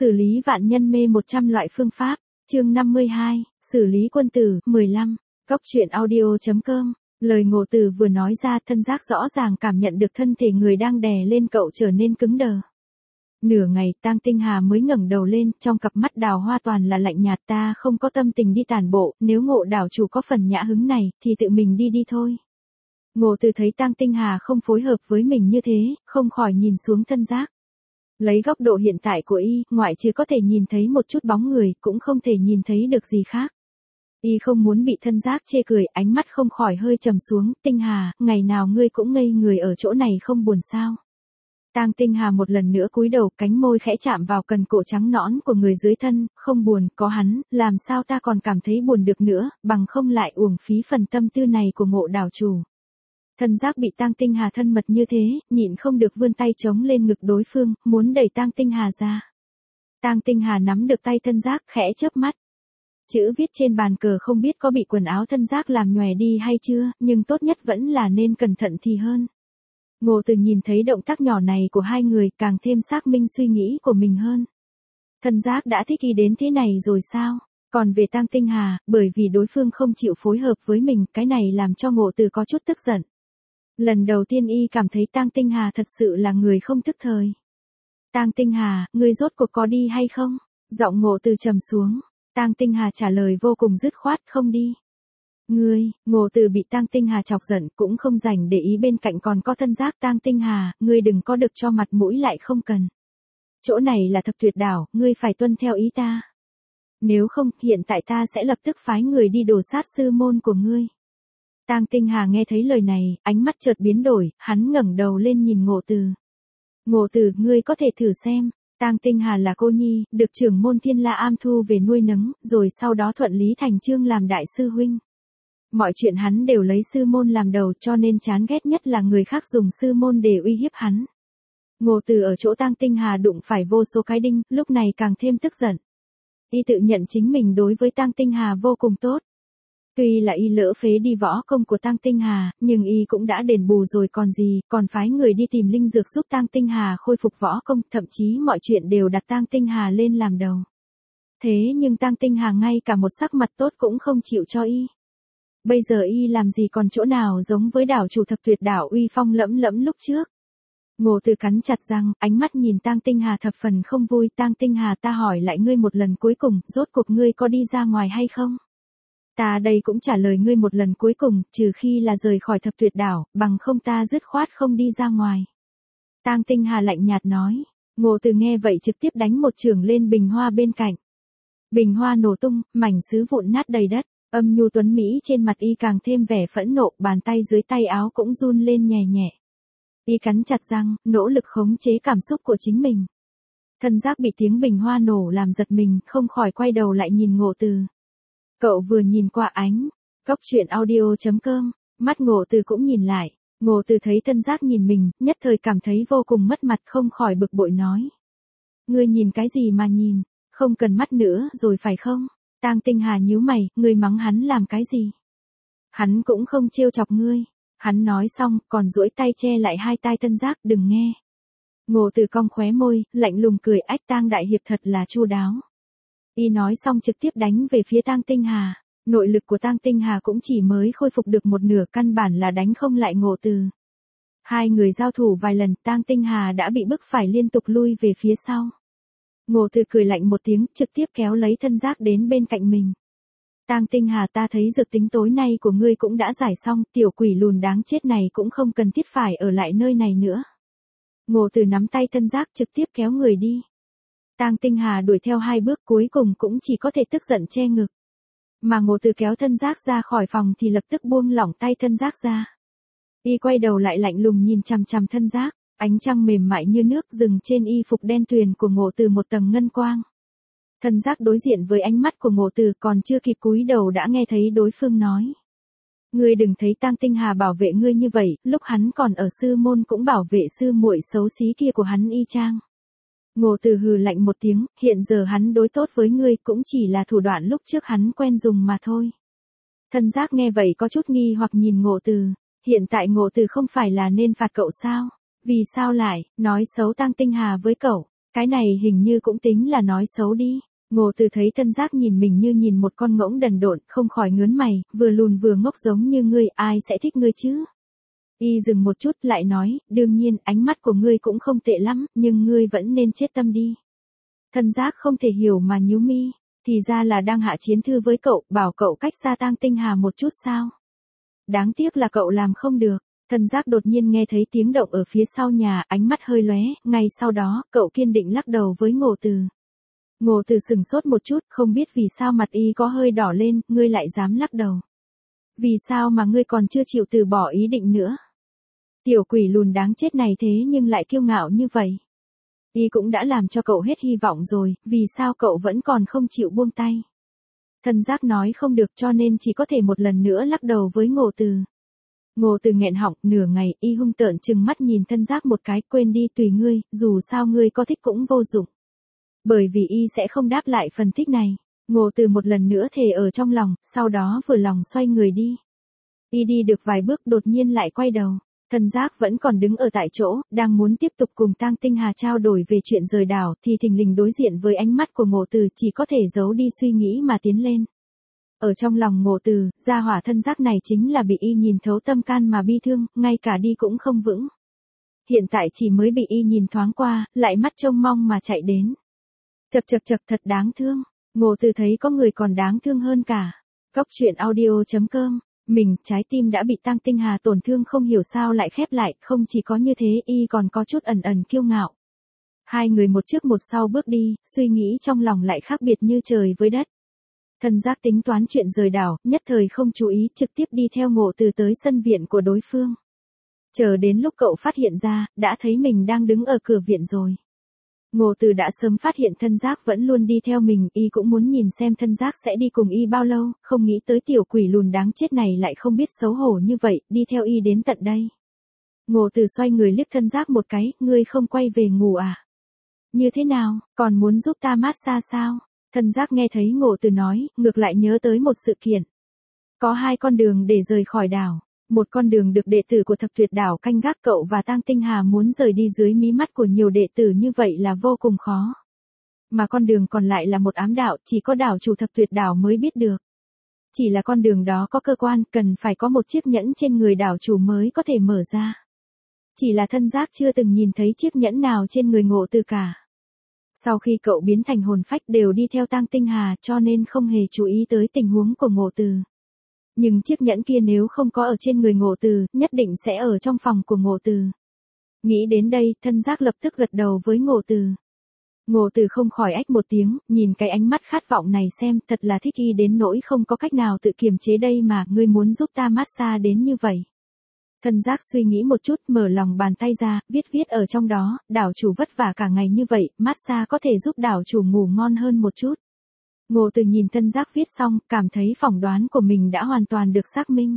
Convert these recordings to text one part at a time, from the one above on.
Xử lý vạn nhân mê 100 loại phương pháp, chương 52, xử lý quân tử, 15, Cóc truyện audio.com. Lời Ngộ Tử vừa nói ra, thân giác rõ ràng cảm nhận được thân thể người đang đè lên cậu trở nên cứng đờ. Nửa ngày, Tang Tinh Hà mới ngẩng đầu lên, trong cặp mắt đào hoa toàn là lạnh nhạt. Ta không có tâm tình đi tản bộ, nếu Ngộ đảo chủ có phần nhã hứng này, thì tự mình đi thôi. Ngộ Tử thấy Tang Tinh Hà không phối hợp với mình như thế, không khỏi nhìn xuống thân giác. Lấy góc độ hiện tại của y, ngoại trừ có thể nhìn thấy một chút bóng người, cũng không thể nhìn thấy được gì khác. Y không muốn bị thân giác chê cười, ánh mắt không khỏi hơi trầm xuống. Tinh Hà, ngày nào ngươi cũng ngây người ở chỗ này không buồn sao? Tang Tinh Hà một lần nữa cúi đầu, cánh môi khẽ chạm vào cần cổ trắng nõn của người dưới thân. Không buồn, có hắn, làm sao ta còn cảm thấy buồn được nữa, bằng không lại uổng phí phần tâm tư này của Ngộ đảo chủ. Thân giác bị Tang Tinh Hà thân mật như thế, nhịn không được vươn tay chống lên ngực đối phương, muốn đẩy Tang Tinh Hà ra. Tang Tinh Hà nắm được tay thân giác, khẽ chớp mắt. Chữ viết trên bàn cờ không biết có bị quần áo thân giác làm nhòe đi hay chưa, nhưng tốt nhất vẫn là nên cẩn thận thì hơn. Ngộ Tử nhìn thấy động tác nhỏ này của hai người, càng thêm xác minh suy nghĩ của mình hơn. Thân giác đã thích y đến thế này rồi sao? Còn về Tang Tinh Hà, bởi vì đối phương không chịu phối hợp với mình, cái này làm cho Ngộ Tử có chút tức giận. Lần đầu tiên y cảm thấy Tang Tinh Hà thật sự là người không thức thời. Tang Tinh Hà, ngươi rốt cuộc có đi hay không? Giọng Ngộ Tử trầm xuống. Tang Tinh Hà trả lời vô cùng dứt khoát, không đi. Ngươi, Ngộ Tử bị Tang Tinh Hà chọc giận, cũng không rảnh để ý bên cạnh còn có thân giác. Tang Tinh Hà, ngươi đừng có được cho mặt mũi lại không cần. Chỗ này là Thập Tuyệt Đảo, ngươi phải tuân theo ý ta. Nếu không, hiện tại ta sẽ lập tức phái người đi đổ sát sư môn của ngươi. Tang Tinh Hà nghe thấy lời này, ánh mắt chợt biến đổi, hắn ngẩng đầu lên nhìn Ngộ Tử. Ngộ Tử, ngươi có thể thử xem. Tang Tinh Hà là cô nhi, được trưởng môn Thiên La Am thu về nuôi nấng, rồi sau đó thuận lý thành chương làm đại sư huynh. Mọi chuyện hắn đều lấy sư môn làm đầu, cho nên chán ghét nhất là người khác dùng sư môn để uy hiếp hắn. Ngộ Tử ở chỗ Tang Tinh Hà đụng phải vô số cái đinh, lúc này càng thêm tức giận. Y tự nhận chính mình đối với Tang Tinh Hà vô cùng tốt. Tuy là y lỡ phế đi võ công của Tang Tinh Hà, nhưng y cũng đã đền bù rồi còn gì, còn phái người đi tìm linh dược giúp Tang Tinh Hà khôi phục võ công, thậm chí mọi chuyện đều đặt Tang Tinh Hà lên làm đầu. Thế nhưng Tang Tinh Hà ngay cả một sắc mặt tốt cũng không chịu cho y. Bây giờ y làm gì còn chỗ nào giống với đảo chủ Thập Tuyệt Đảo uy phong lẫm lẫm lúc trước. Ngộ Tử cắn chặt răng, ánh mắt nhìn Tang Tinh Hà thập phần không vui. Tang Tinh Hà, ta hỏi lại ngươi một lần cuối cùng, rốt cuộc ngươi có đi ra ngoài hay không? Ta đây cũng trả lời ngươi một lần cuối cùng, trừ khi là rời khỏi Thập Tuyệt Đảo, bằng không ta dứt khoát không đi ra ngoài. Tang Tinh Hà lạnh nhạt nói. Ngộ Tử nghe vậy trực tiếp đánh một chưởng lên bình hoa bên cạnh. Bình hoa nổ tung, mảnh sứ vụn nát đầy đất, âm nhu tuấn mỹ trên mặt y càng thêm vẻ phẫn nộ, bàn tay dưới tay áo cũng run lên nhẹ nhẹ. Y cắn chặt răng, nỗ lực khống chế cảm xúc của chính mình. Thân giác bị tiếng bình hoa nổ làm giật mình, không khỏi quay đầu lại nhìn Ngộ Tử. Cậu vừa nhìn qua ánh, Cóc truyện audio.com, mắt Ngộ Tử cũng nhìn lại. Ngộ Tử thấy thân giác nhìn mình, nhất thời cảm thấy vô cùng mất mặt, không khỏi bực bội nói. Ngươi nhìn cái gì mà nhìn, không cần mắt nữa rồi phải không? Tang Tinh Hà nhíu mày, ngươi mắng hắn làm cái gì? Hắn cũng không trêu chọc ngươi. Hắn nói xong, còn duỗi tay che lại hai tai thân giác, đừng nghe. Ngộ Tử cong khóe môi, lạnh lùng cười, ách, Tang đại hiệp thật là chu đáo. Y nói xong trực tiếp đánh về phía Tang Tinh Hà. Nội lực của Tang Tinh Hà cũng chỉ mới khôi phục được một nửa, căn bản là đánh không lại Ngộ Tử. Hai người giao thủ vài lần, Tang Tinh Hà đã bị bức phải liên tục lui về phía sau. Ngộ Tử cười lạnh một tiếng, trực tiếp kéo lấy thân giác đến bên cạnh mình. Tang Tinh Hà, ta thấy dược tính tối nay của ngươi cũng đã giải xong, tiểu quỷ lùn đáng chết này cũng không cần thiết phải ở lại nơi này nữa. Ngộ Tử nắm tay thân giác trực tiếp kéo người đi. Tang Tinh Hà đuổi theo hai bước, cuối cùng cũng chỉ có thể tức giận che ngực. Mà Ngộ Tử kéo thân giác ra khỏi phòng thì lập tức buông lỏng tay thân giác ra. Y quay đầu lại lạnh lùng nhìn chằm chằm thân giác, ánh trăng mềm mại như nước dừng trên y phục đen tuyền của Ngộ Tử một tầng ngân quang. Thân giác đối diện với ánh mắt của Ngộ Tử, còn chưa kịp cúi đầu đã nghe thấy đối phương nói. Ngươi đừng thấy Tang Tinh Hà bảo vệ ngươi như vậy, lúc hắn còn ở sư môn cũng bảo vệ sư muội xấu xí kia của hắn y chang. Ngộ Tử hừ lạnh một tiếng, hiện giờ hắn đối tốt với ngươi cũng chỉ là thủ đoạn lúc trước hắn quen dùng mà thôi. Thân giác nghe vậy có chút nghi hoặc nhìn Ngộ Tử, hiện tại Ngộ Tử không phải là nên phạt cậu sao? Vì sao lại nói xấu Tang Tinh Hà với cậu? Cái này hình như cũng tính là nói xấu đi. Ngô Từ thấy Thân Giác nhìn mình như nhìn một con ngỗng đần độn, không khỏi ngớn mày, vừa lùn vừa ngốc giống như ngươi, ai sẽ thích ngươi chứ? Y dừng một chút lại nói, đương nhiên, ánh mắt của ngươi cũng không tệ lắm, nhưng ngươi vẫn nên chết tâm đi. Thân Giác không thể hiểu mà nhíu mi, thì ra là đang hạ chiến thư với cậu, bảo cậu cách xa Tang Tinh Hà một chút sao? Đáng tiếc là cậu làm không được. Thân Giác đột nhiên nghe thấy tiếng động ở phía sau nhà, ánh mắt hơi lóe, ngay sau đó, cậu kiên định lắc đầu với Ngô Từ. Ngô Từ sừng sốt một chút, không biết vì sao mặt y có hơi đỏ lên, ngươi lại dám lắc đầu. Vì sao mà ngươi còn chưa chịu từ bỏ ý định nữa? Tiểu quỷ lùn đáng chết này thế nhưng lại kiêu ngạo như vậy. Y cũng đã làm cho cậu hết hy vọng rồi, vì sao cậu vẫn còn không chịu buông tay? Thân Giác nói không được cho nên chỉ có thể một lần nữa lắc đầu với Ngô Từ. Ngô Từ nghẹn họng, nửa ngày, y hung tợn trừng mắt nhìn Thân Giác một cái, quên đi tùy ngươi, dù sao ngươi có thích cũng vô dụng. Bởi vì y sẽ không đáp lại phần thích này. Ngô Từ một lần nữa thề ở trong lòng, sau đó vừa lòng xoay người đi. Y đi được vài bước đột nhiên lại quay đầu. Thân Giác vẫn còn đứng ở tại chỗ, đang muốn tiếp tục cùng Tang Tinh Hà trao đổi về chuyện rời đảo, thì thình lình đối diện với ánh mắt của Ngô Từ, chỉ có thể giấu đi suy nghĩ mà tiến lên. Ở trong lòng Ngô Từ, gia hỏa Thân Giác này chính là bị y nhìn thấu tâm can mà bi thương, ngay cả đi cũng không vững. Hiện tại chỉ mới bị y nhìn thoáng qua, lại mắt trông mong mà chạy đến. Chậc chậc chậc, thật đáng thương. Ngô Từ thấy có người còn đáng thương hơn cả. Góc truyện audio.com. Mình, trái tim đã bị Tang Tinh Hà tổn thương không hiểu sao lại khép lại, không chỉ có như thế y còn có chút ẩn ẩn kiêu ngạo. Hai người một trước một sau bước đi, suy nghĩ trong lòng lại khác biệt như trời với đất. Thân Giác tính toán chuyện rời đảo, nhất thời không chú ý, trực tiếp đi theo Ngô Từ tới sân viện của đối phương. Chờ đến lúc cậu phát hiện ra, đã thấy mình đang đứng ở cửa viện rồi. Ngô Từ đã sớm phát hiện Thân Giác vẫn luôn đi theo mình, y cũng muốn nhìn xem Thân Giác sẽ đi cùng y bao lâu, không nghĩ tới tiểu quỷ lùn đáng chết này lại không biết xấu hổ như vậy, đi theo y đến tận đây. Ngô Từ xoay người liếc Thân Giác một cái, ngươi không quay về ngủ à? Như thế nào, còn muốn giúp ta massage sao? Thân Giác nghe thấy Ngô Từ nói, ngược lại nhớ tới một sự kiện. Có hai con đường để rời khỏi đảo. Một con đường được đệ tử của Thập Tuyệt Đảo canh gác, cậu và Tang Tinh Hà muốn rời đi dưới mí mắt của nhiều đệ tử như vậy là vô cùng khó. Mà con đường còn lại là một ám đạo, chỉ có đảo chủ Thập Tuyệt Đảo mới biết được. Chỉ là con đường đó có cơ quan, cần phải có một chiếc nhẫn trên người đảo chủ mới có thể mở ra. Chỉ là Thân Giác chưa từng nhìn thấy chiếc nhẫn nào trên người Ngô Từ cả. Sau khi cậu biến thành hồn phách đều đi theo Tang Tinh Hà cho nên không hề chú ý tới tình huống của Ngô Từ. Nhưng chiếc nhẫn kia nếu không có ở trên người Ngô Từ, nhất định sẽ ở trong phòng của Ngô Từ. Nghĩ đến đây, Thân Giác lập tức gật đầu với Ngô Từ. Ngô Từ không khỏi ách một tiếng, nhìn cái ánh mắt khát vọng này xem, thật là thích y đến nỗi không có cách nào tự kiềm chế đây mà, ngươi muốn giúp ta massage đến như vậy. Thân Giác suy nghĩ một chút, mở lòng bàn tay ra, viết ở trong đó, đảo chủ vất vả cả ngày như vậy, massage có thể giúp đảo chủ ngủ ngon hơn một chút. Ngô Từ nhìn Thân Giác viết xong, cảm thấy phỏng đoán của mình đã hoàn toàn được xác minh.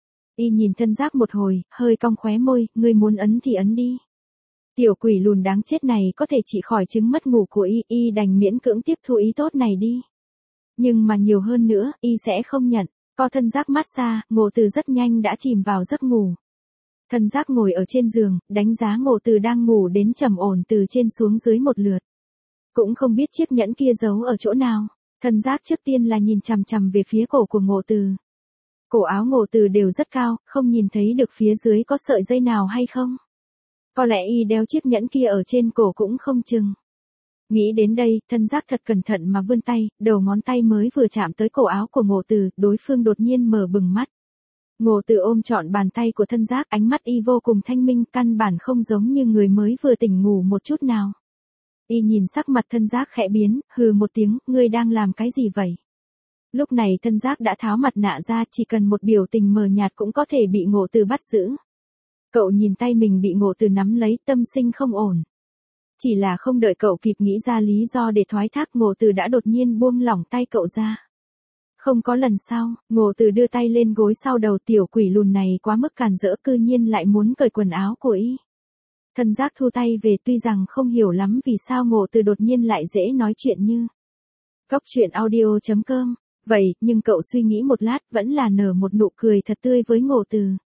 Y nhìn Thân Giác một hồi, hơi cong khóe môi, ngươi muốn ấn thì ấn đi. Tiểu quỷ lùn đáng chết này có thể trị khỏi chứng mất ngủ của y đành miễn cưỡng tiếp thu ý tốt này đi. Nhưng mà nhiều hơn nữa, y sẽ không nhận. Co Thân Giác massage, Ngô Từ rất nhanh đã chìm vào giấc ngủ. Thân Giác ngồi ở trên giường, đánh giá Ngô Từ đang ngủ đến trầm ổn từ trên xuống dưới một lượt. Cũng không biết chiếc nhẫn kia giấu ở chỗ nào. Thân Giác trước tiên là nhìn chằm chằm về phía cổ của Ngô Từ. Cổ áo Ngô Từ đều rất cao, không nhìn thấy được phía dưới có sợi dây nào hay không. Có lẽ y đeo chiếc nhẫn kia ở trên cổ cũng không chừng. Nghĩ đến đây, Thân Giác thật cẩn thận mà vươn tay, đầu ngón tay mới vừa chạm tới cổ áo của Ngô Từ, đối phương đột nhiên mở bừng mắt. Ngô Từ ôm trọn bàn tay của Thân Giác, ánh mắt y vô cùng thanh minh, căn bản không giống như người mới vừa tỉnh ngủ một chút nào. Y nhìn sắc mặt Thân Giác khẽ biến, hừ một tiếng, ngươi đang làm cái gì vậy? Lúc này Thân Giác đã tháo mặt nạ ra, chỉ cần một biểu tình mờ nhạt cũng có thể bị Ngô Từ bắt giữ. Cậu nhìn tay mình bị Ngô Từ nắm lấy, tâm sinh không ổn. Chỉ là không đợi cậu kịp nghĩ ra lý do để thoái thác, Ngô Từ đã đột nhiên buông lỏng tay cậu ra. Không có lần sau, Ngô Từ đưa tay lên gối sau đầu, tiểu quỷ lùn này quá mức càn rỡ, cư nhiên lại muốn cởi quần áo của y. Thân Giác thu tay về, tuy rằng không hiểu lắm vì sao Ngô Từ đột nhiên lại dễ nói chuyện như. Góc truyện audio.com. Vậy, nhưng cậu suy nghĩ một lát vẫn là nở một nụ cười thật tươi với Ngô Từ.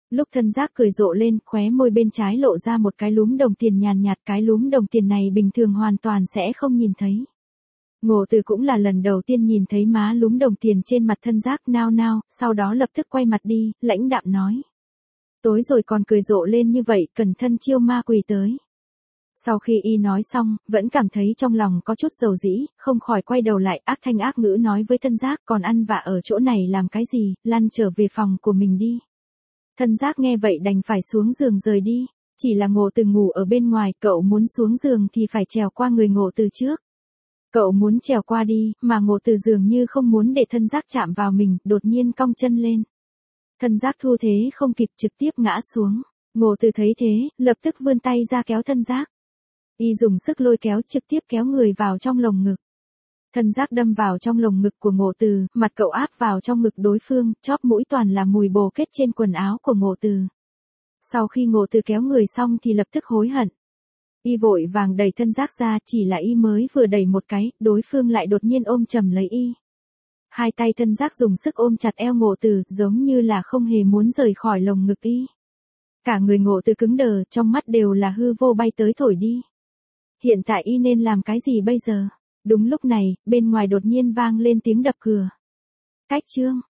Lúc thân giác cười rộ lên, khóe môi bên trái lộ ra một cái lúm đồng tiền nhàn nhạt, cái lúm đồng tiền này bình thường hoàn toàn sẽ không nhìn thấy. Ngộ Từ cũng là lần đầu tiên nhìn thấy má lúm đồng tiền trên mặt thân giác, nao nao, sau đó lập tức quay mặt đi, lãnh đạm nói. Tối rồi còn cười rộ lên như vậy, cẩn thân chiêu ma quỷ tới. Sau khi y nói xong, vẫn cảm thấy trong lòng có chút dầu dĩ, không khỏi quay đầu lại ác thanh ác ngữ nói với thân giác, còn ăn vạ ở chỗ này làm cái gì, lăn trở về phòng của mình đi. Thân giác nghe vậy đành phải xuống giường rời đi, chỉ là Ngộ Từ ngủ ở bên ngoài, cậu muốn xuống giường thì phải trèo qua người Ngộ Từ trước. Cậu muốn trèo qua đi, mà Ngộ Từ dường như không muốn để thân giác chạm vào mình, đột nhiên cong chân lên. Thân giác thu thế không kịp trực tiếp ngã xuống. Ngộ Từ thấy thế, lập tức vươn tay ra kéo thân giác. Y dùng sức lôi kéo trực tiếp kéo người vào trong lồng ngực. Thân giác đâm vào trong lồng ngực của Ngộ Từ, mặt cậu áp vào trong ngực đối phương, chóp mũi toàn là mùi bồ kết trên quần áo của Ngộ Từ. Sau khi Ngộ Từ kéo người xong thì lập tức hối hận. Y vội vàng đẩy thân giác ra, chỉ là y mới vừa đẩy một cái, đối phương lại đột nhiên ôm chầm lấy y. Hai tay thân giác dùng sức ôm chặt eo Ngộ Từ, giống như là không hề muốn rời khỏi lồng ngực y. Cả người Ngộ Từ cứng đờ, trong mắt đều là hư vô bay tới thổi đi. Hiện tại y nên làm cái gì bây giờ? Đúng lúc này, bên ngoài đột nhiên vang lên tiếng đập cửa. Cách chương